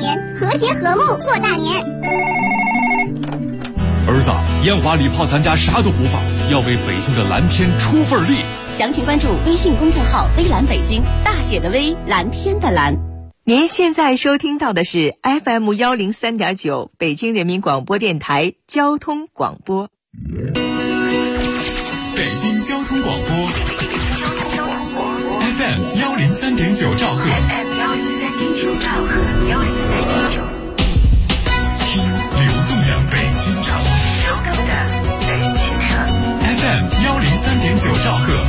年，和谐和睦过大年。 儿子，烟花礼炮咱家啥都不放，要为北京的蓝天出份力。 详情关注微信公众号微蓝北京，大写的微，蓝天的蓝。 您现在收听到的是 FM103.9 北京人民广播电台交通广播。 北京交通广播 FM103.9 兆赫，听流动的北京城FM103.9 兆赫，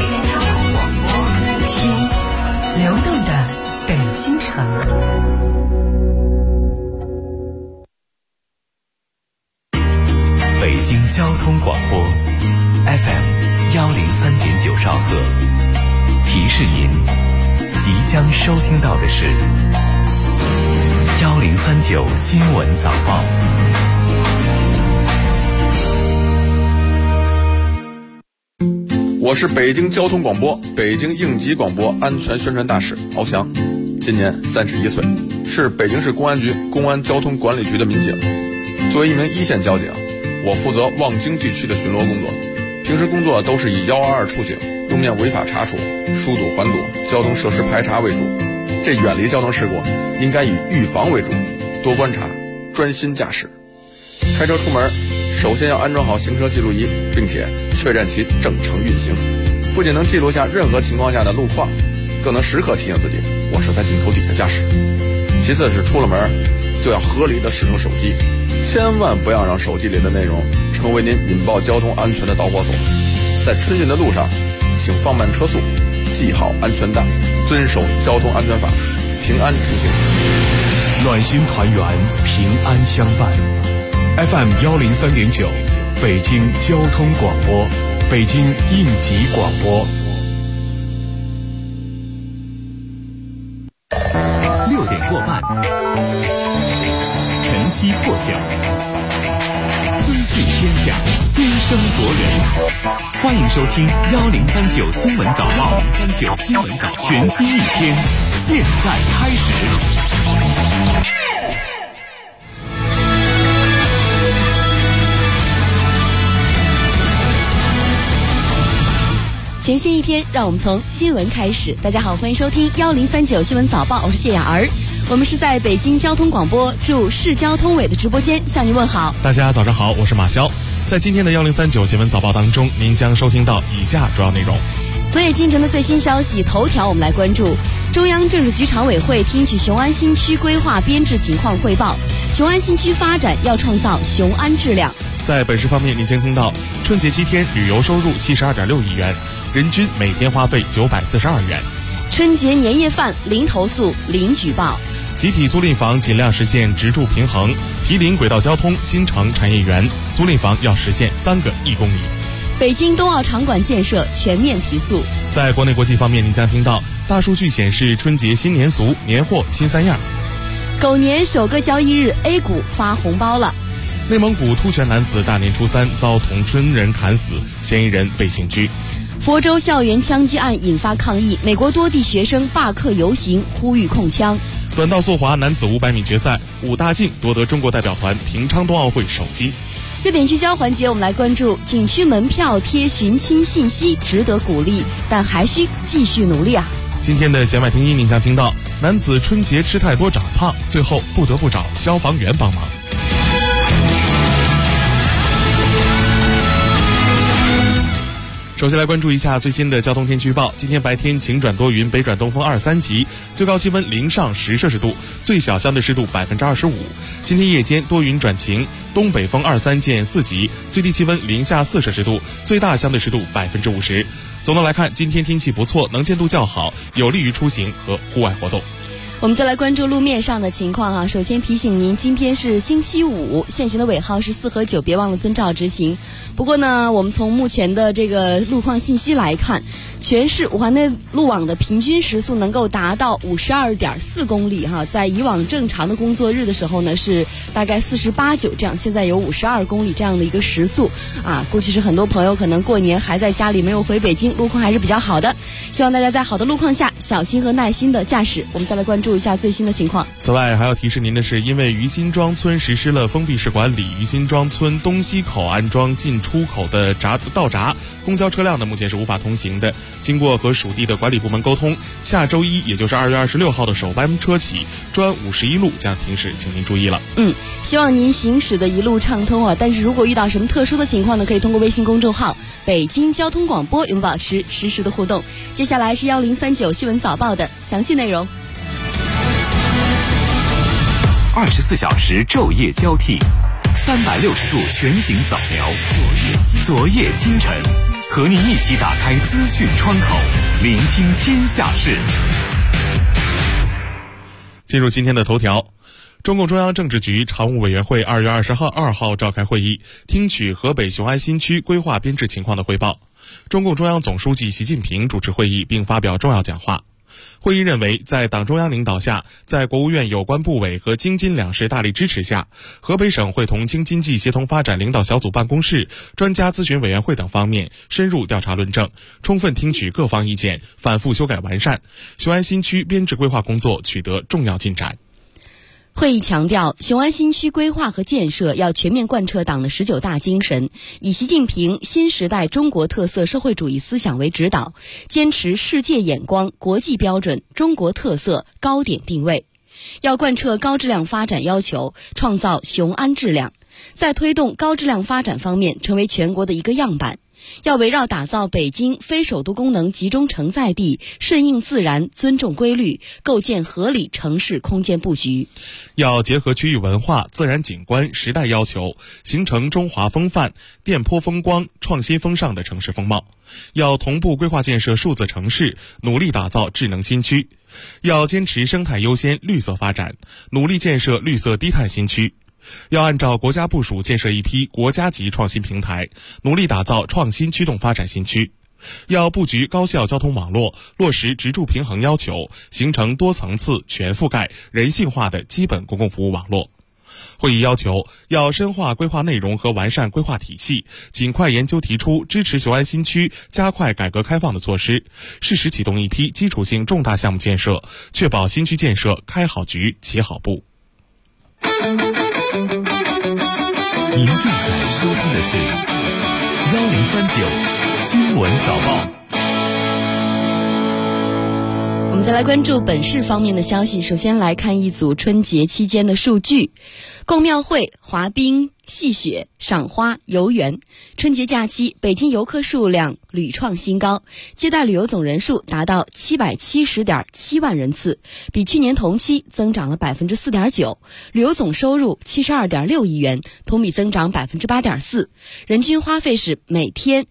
听流动的北京城。 北京交通广播 FM103.9 兆赫，提示您即将收听到的是1039新闻早报。 我是北京交通广播北京应急广播安全宣传大使敖翔，今年31岁，是北京市公安局公安交通管理局的民警。作为一名一线交警，我负责望京地区的巡逻工作，平时工作都是以122出警、路面违法查处、疏堵缓堵、交通设施排查为主。这远离交通事故应该以预防为主，多观察，专心驾驶。开车出门首先要安装好行车记录仪，并且确认其正常运行，不仅能记录下任何情况下的路况，更能时刻提醒自己我是在镜头底下驾驶。其次是出了门就要合理的使用手机，千万不要让手机里的内容成为您引爆交通安全的导火索。在春运的路上，请放慢车速，系好安全带，遵守交通安全法，平安出行。 暖心团圆，平安相伴。FM103.9 北京交通广播，北京应急广播。 6点过半，晨曦破晓，资讯天下，先声夺人。欢迎收听1039新闻早报，1039新闻早报，全新一天，现在开始。 全新一天，让我们从新闻开始。大家好，欢迎收听1039新闻早报，我是谢雅儿。我们是在北京交通广播驻市交通委的直播间向您问好。 大家早上好，我是马潇。在今天的1039新闻早报当中，您将收听到以下主要内容。 昨夜今晨的最新消息，头条我们来关注。中央政治局常委会听取雄安新区规划编制情况汇报，雄安新区发展要创造雄安质量。 在本市方面，您将听到春节7天旅游收入72.6亿元，人均每天花费942元。 春节年夜饭零投诉零举报。 集体租赁房尽量实现直住平衡，毗邻轨道交通新城产业园，租赁房要实现3个1公里。 北京冬奥场馆建设全面提速。 在国内国际方面，您将听到大数据显示春节新年俗，年货新3样。 狗年首个交易日 A 股发红包了。 内蒙古突厥男子大年初3遭同村人砍死，嫌疑人被刑拘。 佛州校园枪击案引发抗议，美国多地学生罢课游行，呼吁控枪。 短道速滑男子500米决赛，武大靖夺得中国代表团平昌冬奥会首金。 热点聚焦环节，我们来关注景区门票贴寻亲信息值得鼓励，但还需继续努力啊。 今天的弦外听音，您将听到男子春节吃太多长胖，最后不得不找消防员帮忙。首先来关注一下最新的交通天气预报。今天白天晴转多云，北转东风2、3级，最高气温零上10摄氏度，最小相对湿度25%。今天夜间多云转晴，东北风2、3见4级，最低气温零下4摄氏度，最大相对湿度50%。总的来看，今天天气不错，能见度较好，有利于出行和户外活动。 我们再来关注路面上的情况啊。首先提醒您，今天是星期五，限行的尾号是4和9，别忘了遵照执行。不过呢，我们从目前的这个路况信息来看，全市五环内路网的平均时速能够达到52.4公里哈。在以往正常的工作日的时候呢，是大概48、9这样，现在有52公里这样的一个时速啊。估计是很多朋友可能过年还在家里没有回北京，路况还是比较好的。希望大家在好的路况下小心和耐心的驾驶。我们再来关注注一下最新的情况。 此外，还要提示您的是，因为于辛庄村实施了封闭式管理，于辛庄村东西口安装进出口的道闸，公交车辆呢目前是无法通行的。经过和属地的管理部门沟通，下周一，也就是2月26号的首班车起，专51路将停驶，请您注意了。 希望您行驶的一路畅通啊！但是如果遇到什么特殊的情况呢，可以通过微信公众号北京交通广播与我们保持实时的互动。接下来是1039新闻早报的详细内容。 24小时昼夜交替，360度全景扫描，昨夜今晨，和你一起打开资讯窗口，聆听天下事。 进入今天的头条。中共中央政治局常务委员会2月22号召开会议，听取河北雄安新区规划编制情况的汇报。中共中央总书记习近平主持会议并发表重要讲话。会议认为，在党中央领导下，在国务院有关部委和京津两市大力支持下，河北省会同京津冀协同发展领导小组办公室、专家咨询委员会等方面深入调查论证，充分听取各方意见，反复修改完善，雄安新区编制规划工作取得重要进展。 会议强调，雄安新区规划和建设要全面贯彻党的19大精神，以习近平新时代中国特色社会主义思想为指导，坚持世界眼光、国际标准、中国特色高点定位，要贯彻高质量发展要求，创造雄安质量，在推动高质量发展方面成为全国的一个样板。要围绕打造北京非首都功能集中承载地，顺应自然，尊重规律，构建合理城市空间布局。 要结合区域文化、自然景观、时代要求，形成中华风范、店坡风光、创新风尚的城市风貌。要同步规划建设数字城市，努力打造智能新区。要坚持生态优先、绿色发展，努力建设绿色低碳新区。要按照国家部署建设一批国家级创新平台，努力打造创新驱动发展新区。要布局高效交通网络，落实职住平衡要求，形成多层次、全覆盖、人性化的基本公共服务网络。会议要求，要深化规划内容和完善规划体系，尽快研究提出支持雄安新区加快改革开放的措施，适时启动一批基础性重大项目建设，确保新区建设开好局、起好步。 您正在收听的是1039新闻早报。 我们再来关注本市方面的消息。首先来看一组春节期间的数据。逛庙会、滑冰、戏雪、赏花、游园。春节假期，北京游客数量屡创新高，接待旅游总人数达到770.7万人次，比去年同期增长了 4.9%， 旅游总收入72.6亿元，同比增长 8.4%， 人均花费是每天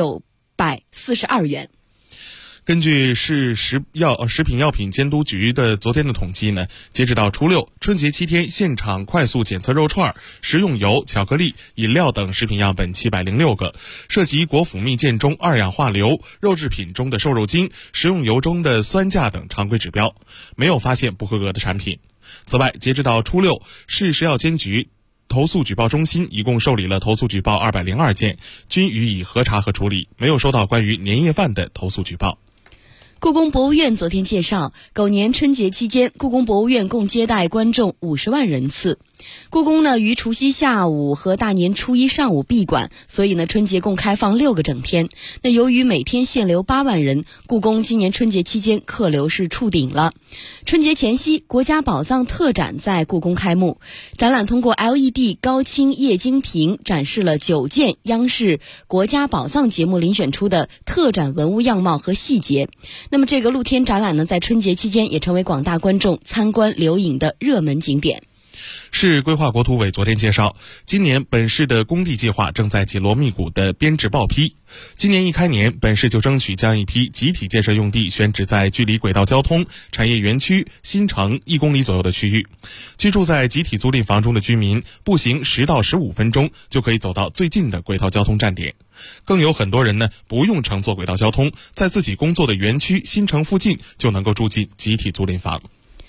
942元。 根据市食品药品监督局的昨天的统计呢，截止到初六，春节7天现场快速检测肉串、食用油、巧克力、饮料等食品样本706个，涉及果辅蜜饯中二氧化硫、肉制品中的瘦肉精、食用油中的酸价等常规指标，没有发现不合格的产品。此外，截止到初六，市食药监局投诉举报中心一共受理了投诉举报202件，均予以核查和处理，没有收到关于年夜饭的投诉举报。 故宫博物院昨天介绍，狗年春节期间，故宫博物院共接待观众50万人次。故宫呢于除夕下午和大年初一上午闭馆，所以呢春节共开放6个整天。那由于每天限流8万人，故宫今年春节期间客流是触顶了。春节前夕，国家宝藏特展在故宫开幕，展览通过 LED 高清液晶屏展示了9件央视国家宝藏节目遴选出的特展文物样貌和细节。那么这个露天展览呢，在春节期间也成为广大观众参观留影的热门景点。 市规划国土委昨天介绍，今年本市的工地计划正在紧锣密鼓的编制报批。今年一开年，本市就争取将一批集体建设用地选址在距离轨道交通、产业园区、新城1公里左右的区域。居住在集体租赁房中的居民，步行10到15分钟就可以走到最近的轨道交通站点。更有很多人呢，不用乘坐轨道交通，在自己工作的园区、新城附近就能够住进集体租赁房。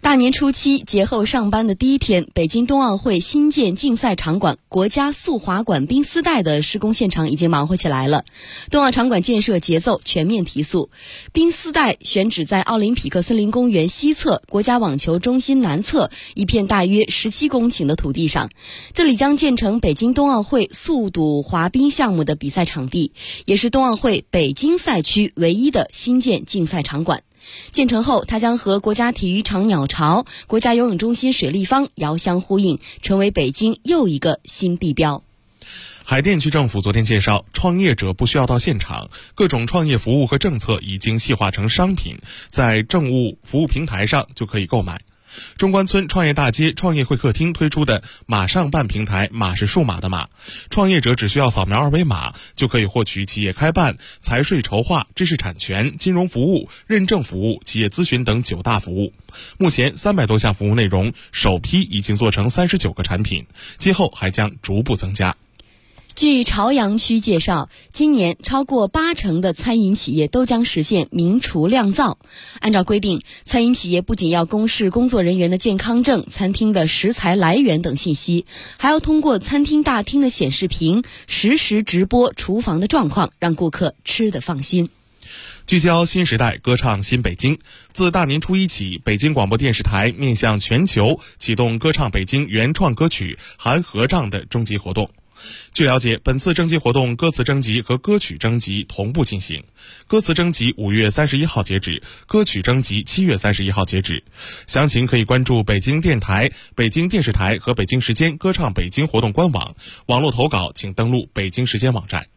大年初七节后上班的第一天，北京冬奥会新建竞赛场馆国家速滑馆冰丝带的施工现场已经忙活起来了。冬奥场馆建设节奏全面提速，冰丝带选址在奥林匹克森林公园西侧国家网球中心南侧一片大约17公顷的土地上，这里将建成北京冬奥会速度滑冰项目的比赛场地，也是冬奥会北京赛区唯一的新建竞赛场馆。建成后，它将和国家体育场鸟巢、国家游泳中心水立方遥相呼应，成为北京又一个新地标。 海淀区政府昨天介绍，创业者不需要到现场，各种创业服务和政策已经细化成商品，在政务服务平台上就可以购买。中关村创业大街创业会客厅推出的马上办平台，马是数码的马，创业者只需要扫描二维码就可以获取企业开办、财税筹划、知识产权、金融服务、认证服务、企业咨询等9大服务。目前300多项服务内容，首批已经做成39个产品，今后还将逐步增加。 据朝阳区介绍，今年超过80%的餐饮企业都将实现明厨亮灶。按照规定，餐饮企业不仅要公示工作人员的健康证、餐厅的食材来源等信息，还要通过餐厅大厅的显示屏实时直播厨房的状况，让顾客吃得放心。 聚焦新时代，歌唱新北京。自大年初一起，北京广播电视台面向全球启动歌唱北京原创歌曲含合唱的征集活动。据了解，本次征集活动歌词征集和歌曲征集同步进行，歌词征集5月31号截止，歌曲征集7月31号截止。详情可以关注北京电台、北京电视台和北京时间歌唱北京活动官网，网络投稿请登录北京时间网站。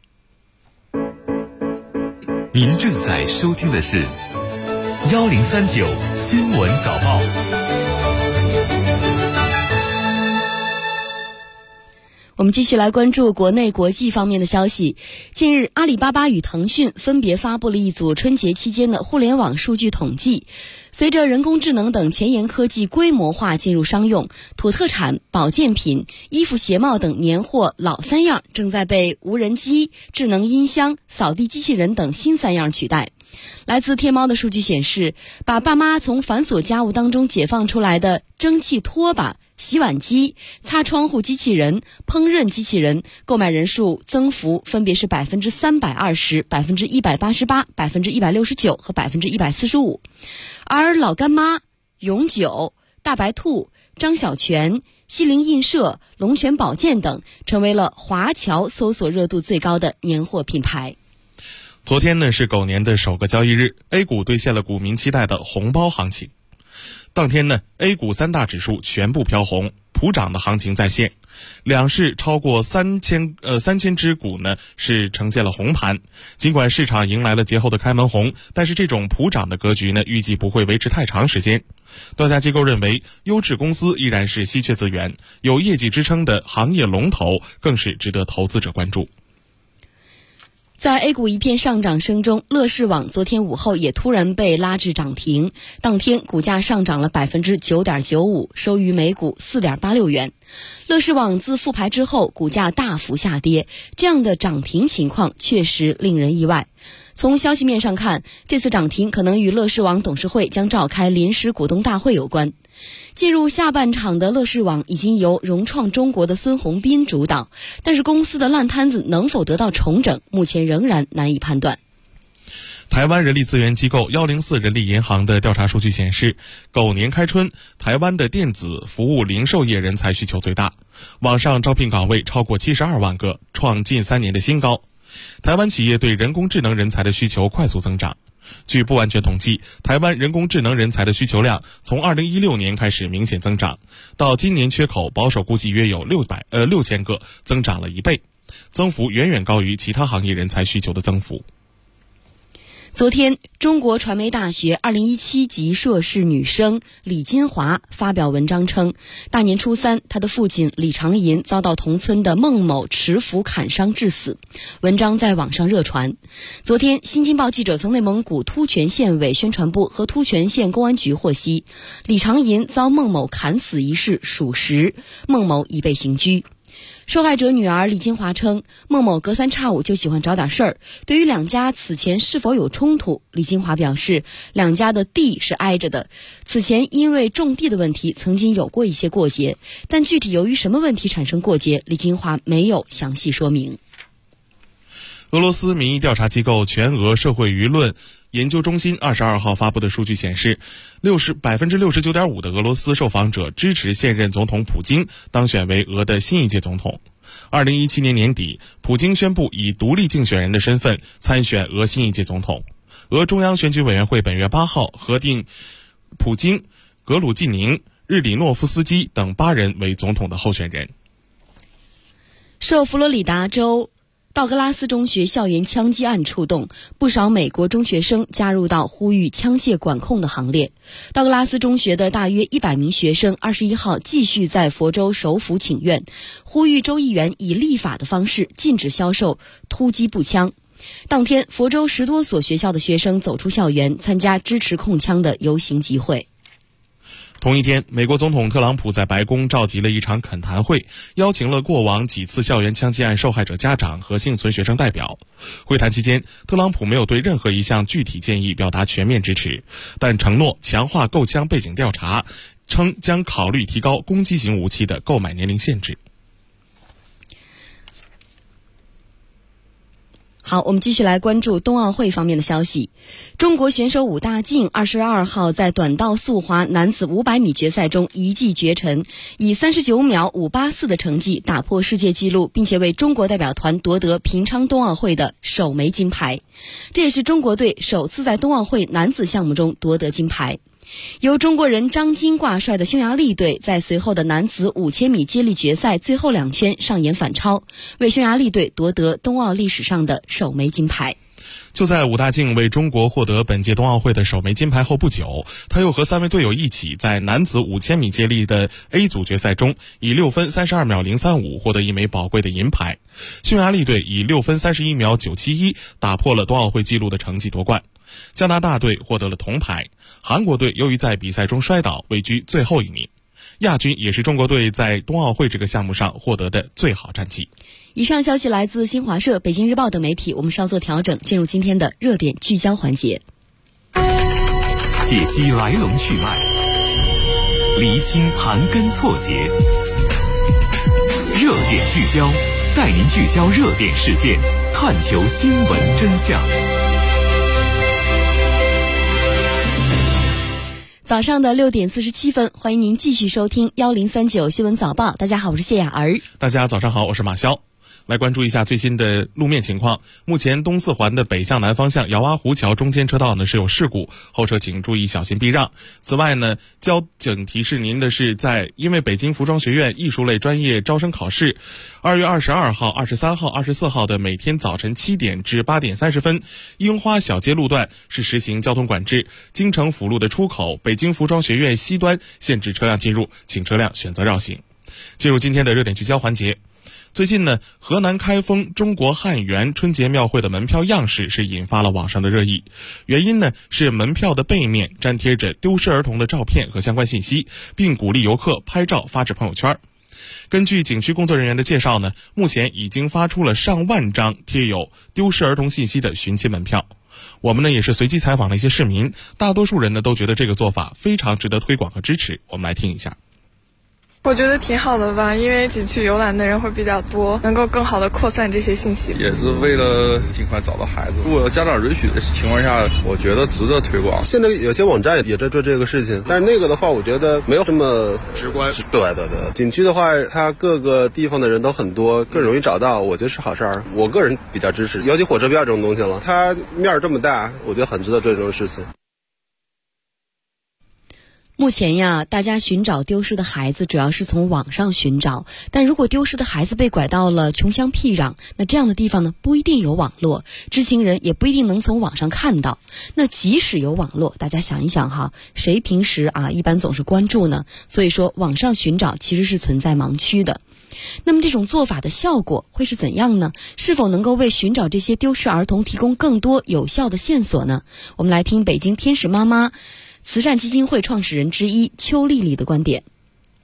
您正在收听的是1039新闻早报。 我们继续来关注国内国际方面的消息。近日，阿里巴巴与腾讯分别发布了一组春节期间的互联网数据统计。随着人工智能等前沿科技规模化进入商用，土特产、保健品、衣服鞋帽等年货老3样正在被无人机、智能音箱、扫地机器人等新3样取代。来自天猫的数据显示，把爸妈从繁琐家务当中解放出来的蒸汽拖把、洗碗机、擦窗户机器人、烹饪机器人购买人数增幅分别是320%、188%、169%和145%。而老干妈、永久、大白兔、张小泉、西泠印社、龙泉保健等成为了华侨搜索热度最高的年货品牌。 昨天呢是狗年的首个交易日 ，A 股兑现了股民期待的红包行情。当天呢 ，A 股3大指数全部飘红，普涨的行情再现。两市超过3000只股呢是呈现了红盘。尽管市场迎来了节后的开门红，但是这种普涨的格局呢，预计不会维持太长时间。调查机构认为，优质公司依然是稀缺资源，有业绩支撑的行业龙头更是值得投资者关注。 在 A 股一片上涨声中，乐视网昨天午后也突然被拉至涨停，当天股价上涨了 9.95%， 收于每股 4.86 元。乐视网自复牌之后，股价大幅下跌，这样的涨停情况确实令人意外。从消息面上看，这次涨停可能与乐视网董事会将召开临时股东大会有关。进入下半场的乐视网已经由融创中国的孙宏斌主导，但是公司的烂摊子能否得到重整，目前仍然难以判断。 台湾人力资源机构104人力银行的调查数据显示，狗年开春，台湾的电子服务零售业人才需求最大，网上招聘岗位超过72万个，创近3年的新高。台湾企业对人工智能人才的需求快速增长。据不完全统计，台湾人工智能人才的需求量从2016年开始明显增长，到今年缺口保守估计约有6000个，增长了1倍，增幅远远高于其他行业人才需求的增幅。 昨天，中国传媒大学2017级硕士女生李金华发表文章称，大年初3，她的父亲李长银遭到同村的孟某持斧砍伤致死。文章在网上热传。昨天，新京报记者从内蒙古突厥县委宣传部和突厥县公安局获悉，李长银遭孟某砍死一事属实，孟某已被刑拘。 受害者女儿李金华称，孟某隔三差五就喜欢找点事儿。对于两家此前是否有冲突，李金华表示，两家的地是挨着的，此前因为种地的问题曾经有过一些过节，但具体由于什么问题产生过节，李金华没有详细说明。 俄罗斯民意调查机构全俄社会舆论研究中心22号发布的数据显示，69.5% 的俄罗斯受访者支持现任总统普京当选为俄的新一届总统。2017年年底，普京宣布以独立竞选人的身份参选俄新一届总统。俄中央选举委员会本月8号核定普京、格鲁季宁、日里诺夫斯基等8人为总统的候选人。 受佛罗里达州道格拉斯中学校园枪击案触动，不少美国中学生加入到呼吁枪械管控的行列。道格拉斯中学的大约100名学生21号继续在佛州首府请愿，呼吁州议员以立法的方式禁止销售突击步枪。当天，佛州10多所学校的学生走出校园，参加支持控枪的游行集会。 同一天，美国总统特朗普在白宫召集了一场恳谈会，邀请了过往几次校园枪击案受害者家长和幸存学生代表。会谈期间，特朗普没有对任何一项具体建议表达全面支持，但承诺强化购枪背景调查，称将考虑提高攻击型武器的购买年龄限制。 好，我们继续来关注冬奥会方面的消息。中国选手武大靖22号在短道速滑男子500米决赛中一骑绝尘，以39秒584的成绩打破世界纪录，并且为中国代表团夺得平昌冬奥会的首枚金牌。这也是中国队首次在冬奥会男子项目中夺得金牌。由中国人张金挂帅的匈牙利队在随后的男子5000米接力决赛最后2圈上演反超，为匈牙利队夺得冬奥历史上的首枚金牌。 就在武大靖为中国获得本届冬奥会的首枚金牌后不久，他又和3位队友一起在男子5000米接力的 A 组决赛中以6分32秒035获得一枚宝贵的银牌。匈牙利队以6分31秒971打破了冬奥会纪录的成绩夺冠。加拿大队获得了铜牌，韩国队由于在比赛中摔倒位居最后一名。亚军也是中国队在冬奥会这个项目上获得的最好战绩。 以上消息来自新华社、北京日报等媒体，我们稍作调整，进入今天的热点聚焦环节。 解析来龙去脉，厘清盘根错节，热点聚焦，带您聚焦热点事件，探求新闻真相。 早上的6点47分，欢迎您继续收听1039新闻早报。大家好，我是谢雅儿。 大家早上好，我是马潇。来关注一下最新的路面情况。目前东四环的北向南方向瑶洼湖桥中间车道呢是有事故，后车请注意小心避让。此外呢，交警提示您的是，因为北京服装学院艺术类专业招生考试2月22号、23号、24号的每天早晨7点至8点30分，樱花小街路段是实行交通管制，京城辅路的出口北京服装学院西端限制车辆进入，请车辆选择绕行。进入今天的热点聚焦环节。最近呢，河南开封中国汉源春节庙会的门票样式是引发了网上的热议。原因呢是门票的背面粘贴着丢失儿童的照片和相关信息，并鼓励游客拍照发至朋友圈。根据景区工作人员的介绍呢，目前已经发出了上万张贴有丢失儿童信息的寻亲门票。我们呢也是随机采访了一些市民，大多数人呢都觉得这个做法非常值得推广和支持。我们来听一下。 我觉得挺好的吧，因为景区游览的人会比较多，能够更好的扩散这些信息。 也是为了尽快找到孩子。如果家长允许的情况下，我觉得值得推广。 现在有些网站也在做这个事情，但是那个的话，我觉得没有这么直观。 对。景区的话，它各个地方的人都很多，更容易找到，我觉得是好事儿。我个人比较支持，尤其火车票这种东西了，它面儿这么大，我觉得很值得做这种事情。 目前呀，大家寻找丢失的孩子主要是从网上寻找，但如果丢失的孩子被拐到了穷乡僻壤，那这样的地方呢，不一定有网络，知情人也不一定能从网上看到。那即使有网络，大家想一想哈，谁平时一般总是关注呢？所以说，网上寻找其实是存在盲区的。那么这种做法的效果会是怎样呢？是否能够为寻找这些丢失儿童提供更多有效的线索呢？我们来听北京天使妈妈慈善基金会创始人之一邱丽丽的观点。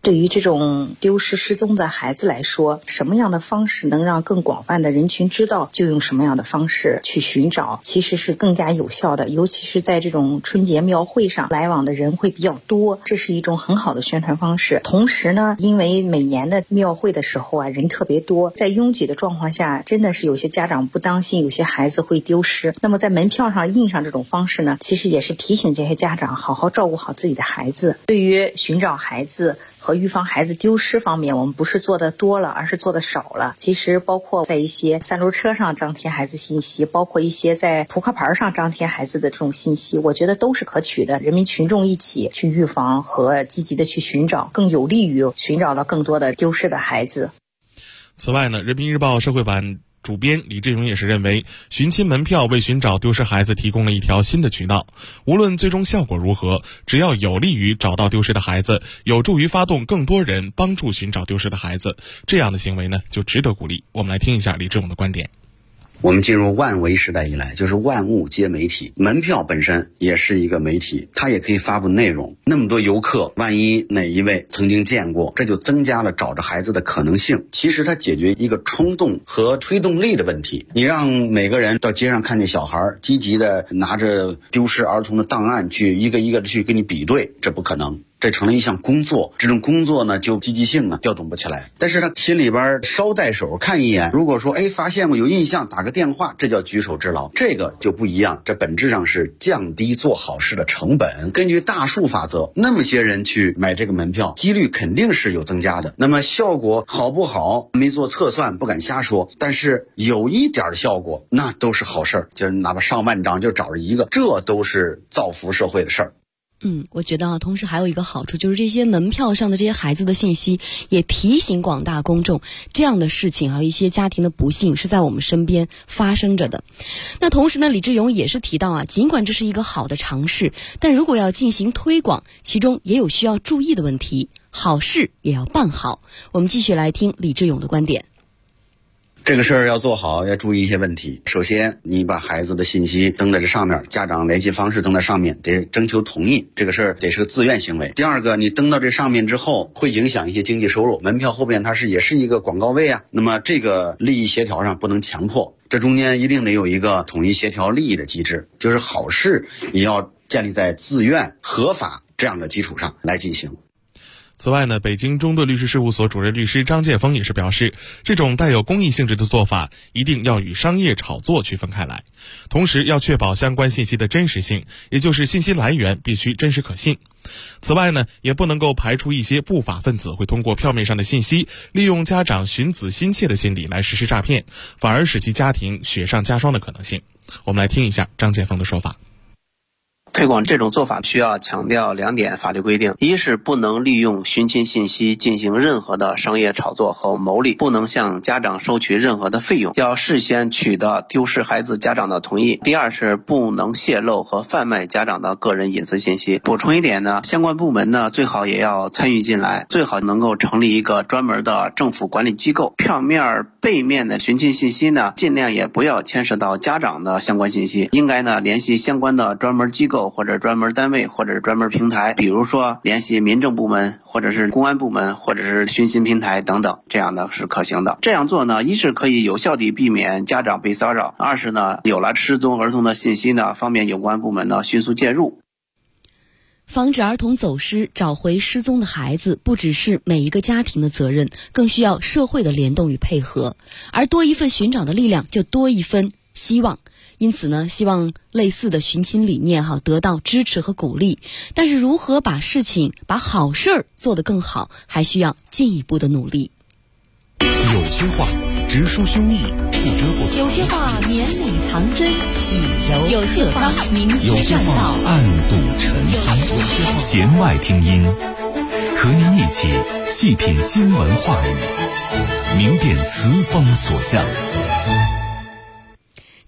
对于这种丢失失踪的孩子来说，什么样的方式能让更广泛的人群知道，就用什么样的方式去寻找，其实是更加有效的。尤其是在这种春节庙会上，来往的人会比较多，这是一种很好的宣传方式。同时呢，因为每年的庙会的时候啊，人特别多，在拥挤的状况下，真的是有些家长不当心，有些孩子会丢失。那么在门票上印上这种方式呢，其实也是提醒这些家长好好照顾好自己的孩子。对于寻找孩子和预防孩子丢失方面，我们不是做的多了，而是做的少了。其实包括在一些三轮车上张贴孩子信息，包括一些在扑克牌上张贴孩子的这种信息，我觉得都是可取的。人民群众一起去预防和积极的去寻找，更有利于寻找到更多的丢失的孩子。 此外呢，人民日报社会版主编李志勇也是认为，寻亲门票为寻找丢失孩子提供了一条新的渠道，无论最终效果如何，只要有利于找到丢失的孩子，有助于发动更多人帮助寻找丢失的孩子，这样的行为呢就值得鼓励。我们来听一下李志勇的观点。 我们进入万维时代以来，就是万物皆媒体，门票本身也是一个媒体，它也可以发布内容。那么多游客，万一哪一位曾经见过，这就增加了找着孩子的可能性。其实它解决一个冲动和推动力的问题。你让每个人到街上看见小孩积极的拿着丢失儿童的档案去一个一个的去跟你比对，这不可能。这成了一项工作，这种工作呢就积极性调动不起来。但是他心里边捎带手看一眼，如果说发现过有印象，打个电话，这叫举手之劳，这个就不一样。这本质上是降低做好事的成本。根据大数法则，那么些人去买这个门票，几率肯定是有增加的。那么效果好不好，没做测算，不敢瞎说。但是有一点的效果，那都是好事儿，就是哪怕上万张就找着一个，这都是造福社会的事儿。 我觉得同时还有一个好处，就是这些门票上的这些孩子的信息也提醒广大公众，这样的事情还有一些家庭的不幸是在我们身边发生着的。那同时呢，李志勇也是提到尽管这是一个好的尝试，但如果要进行推广，其中也有需要注意的问题，好事也要办好。我们继续来听李志勇的观点。 这个事儿要做好，要注意一些问题。首先，你把孩子的信息登在这上面，家长联系方式登在上面，得征求同意，这个事儿得是个自愿行为。第二个，你登到这上面之后，会影响一些经济收入。门票后边它也是一个广告位啊，那么这个利益协调上不能强迫，这中间一定得有一个统一协调利益的机制，就是好事也要建立在自愿合法这样的基础上来进行。 此外呢，北京中盾律师事务所主任律师张建峰也是表示，这种带有公益性质的做法一定要与商业炒作区分开来，同时要确保相关信息的真实性，也就是信息来源必须真实可信。此外呢，也不能够排除一些不法分子会通过票面上的信息，利用家长寻子心切的心理来实施诈骗，反而使其家庭雪上加霜的可能性。我们来听一下张建峰的说法。 推广这种做法需要强调2点法律规定：一是不能利用寻亲信息进行任何的商业炒作和牟利，不能向家长收取任何的费用，要事先取得丢失孩子家长的同意；第二是不能泄露和贩卖家长的个人隐私信息。补充一点呢，相关部门呢最好也要参与进来，最好能够成立一个专门的政府管理机构。票面背面的寻亲信息呢，尽量也不要牵涉到家长的相关信息，应该呢联系相关的专门机构或者专门单位或者专门平台，比如说联系民政部门或者是公安部门或者是寻亲平台等等，这样的是可行的。这样做呢，一是可以有效地避免家长被骚扰，二是呢有了失踪儿童的信息呢，方便有关部门呢迅速介入。 防止儿童走失，找回失踪的孩子，不只是每一个家庭的责任，更需要社会的联动与配合。而多一份寻找的力量，就多一分希望。因此呢，希望类似的寻亲理念得到支持和鼓励。但是如何把好事儿做得更好，还需要进一步的努力。 有些话直抒胸臆，不遮不藏； 有些话绵里藏针，以柔有些话明有些话暗度陈仓。 弦外听音，和您一起细品新闻话语，明辨词风所向。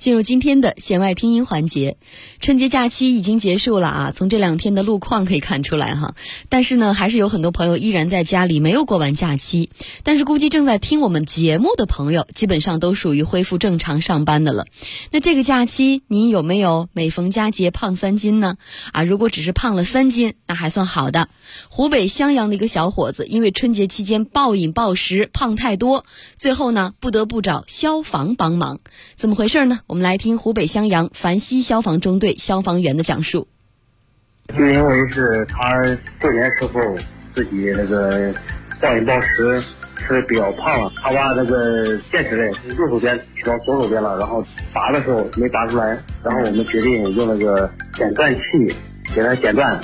进入今天的弦外听音环节。春节假期已经结束了啊，从这2天的路况可以看出来哈。但是呢，还是有很多朋友依然在家里没有过完假期。但是估计正在听我们节目的朋友，基本上都属于恢复正常上班的了。那这个假期，你有没有每逢佳节胖3斤呢？啊，如果只是胖了3斤，那还算好的。湖北襄阳的一个小伙子，因为春节期间暴饮暴食，胖太多，最后呢不得不找消防帮忙。怎么回事呢？我们来听湖北襄阳樊西消防中队消防员的讲述。 就因为是他过年时候自己那个暴饮暴食，吃的比较胖了，他把那个电池类右手边取到左手边了，然后拔的时候没拔出来，然后我们决定用那个剪断器给他剪断。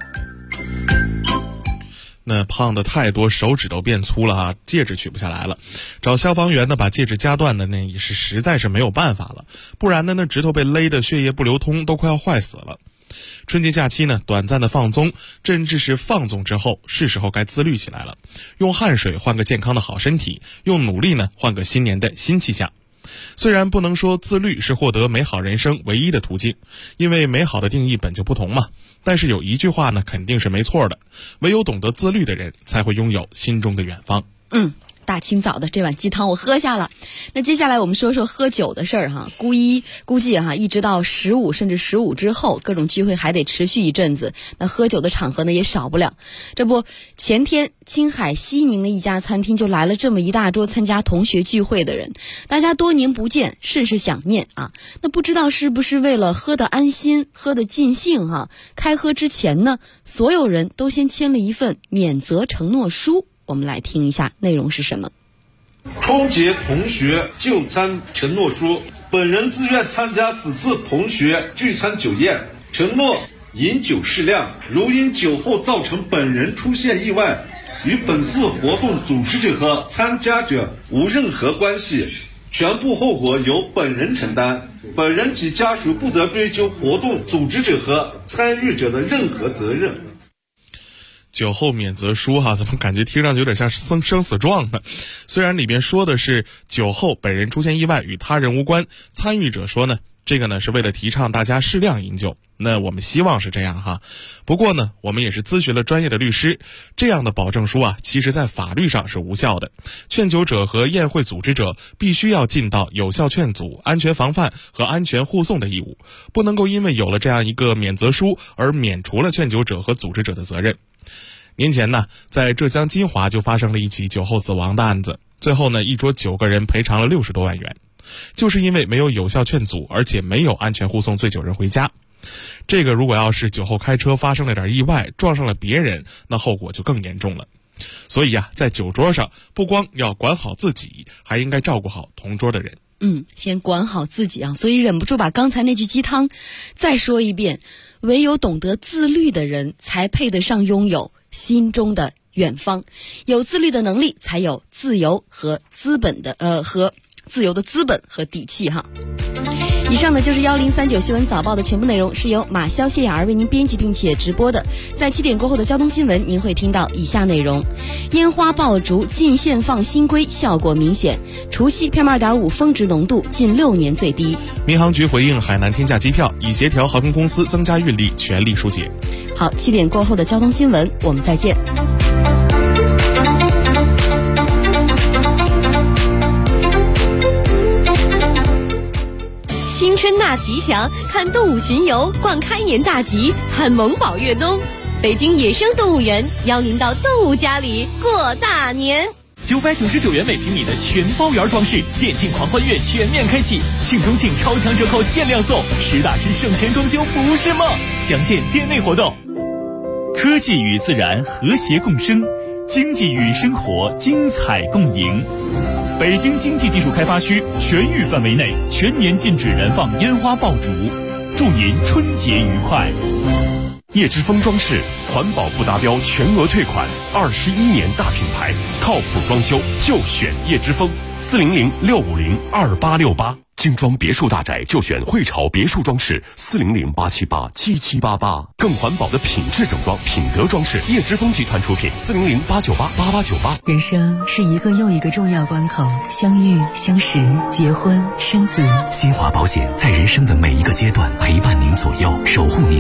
那胖的太多，手指头变粗了啊，戒指取不下来了。找消防员呢，把戒指夹断的那也是实在是没有办法了，不然呢，那指头被勒得血液不流通，都快要坏死了。春节假期呢，短暂的放纵，甚至是放纵之后，是时候该自律起来了。用汗水换个健康的好身体，用努力呢换个新年的新气象。虽然不能说自律是获得美好人生唯一的途径，因为美好的定义本就不同嘛。但是有一句话呢，肯定是没错的，唯有懂得自律的人，才会拥有心中的远方。 大清早的这碗鸡汤我喝下了。那接下来我们说说喝酒的事儿哈。估计哈，一直到15甚至15之后，各种聚会还得持续一阵子，那喝酒的场合呢也少不了。这不，前天青海西宁的一家餐厅就来了这么一大桌参加同学聚会的人，大家多年不见，甚是想念啊。那不知道是不是为了喝得安心，喝得尽兴哈，开喝之前呢，所有人都先签了一份免责承诺书。我们来听一下内容是什么。 春节同学就餐承诺书，本人自愿参加此次同学聚餐酒宴，承诺饮酒适量，如因酒后造成本人出现意外，与本次活动组织者和参加者无任何关系，全部后果由本人承担，本人及家属不得追究活动组织者和参与者的任何责任。 酒后免责书哈，怎么感觉听上去有点像生死状呢？虽然里边说的是酒后本人出现意外与他人无关，参与者说呢，这个呢是为了提倡大家适量饮酒，那我们希望是这样哈。不过呢，我们也是咨询了专业的律师，这样的保证书啊，其实在法律上是无效的。劝酒者和宴会组织者必须要尽到有效劝阻、安全防范和安全护送的义务，不能够因为有了这样一个免责书而免除了劝酒者和组织者的责任。年前呢，在浙江金华就发生了一起酒后死亡的案子，最后呢，一桌9个人赔偿了60多万元，就是因为没有有效劝阻，而且没有安全护送醉酒人回家。这个如果要是酒后开车发生了点意外，撞上了别人，那后果就更严重了。所以啊，在酒桌上不光要管好自己，还应该照顾好同桌的人。 先管好自己啊，所以忍不住把刚才那句鸡汤再说一遍，唯有懂得自律的人才配得上拥有心中的远方，有自律的能力，才有自由和资本的和自由的资本和底气哈。以上呢就是1039新闻早报的全部内容，是由马潇、谢雅儿为您编辑并且直播的。在7点过后的交通新闻，您会听到以下内容：烟花爆竹禁限放新规，效果明显；除夕 PM2.5 峰值浓度近6年最低。 民航局回应海南天价机票，已协调航空公司增加运力，全力疏解。 好，7点过后的交通新闻，我们再见。 新春大吉祥，看动物巡游，逛开年大吉，看萌宝越冬。北京野生动物园邀您到动物家里过大年。 999元每平米的全包圆装饰，电竞狂欢月全面开启，庆中庆超强折扣限量送，实打实省钱装修不是梦。详见店内活动。科技与自然和谐共生，经济与生活精彩共赢。北京经济技术开发区全域范围内全年禁止燃放烟花爆竹，祝您春节愉快。 叶之峰装饰环保不达标全额退款，21年大品牌，靠谱装修就选叶之峰，400-650-2868。 精装别墅大宅就选汇潮别墅装饰，400-878-7788，更环保的品质整装，品德装饰，叶之峰集团出品，400-898-8898。 人生是一个又一个重要关口，相遇、相识、结婚、生子。 新华保险在人生的每一个阶段陪伴您左右，守护您。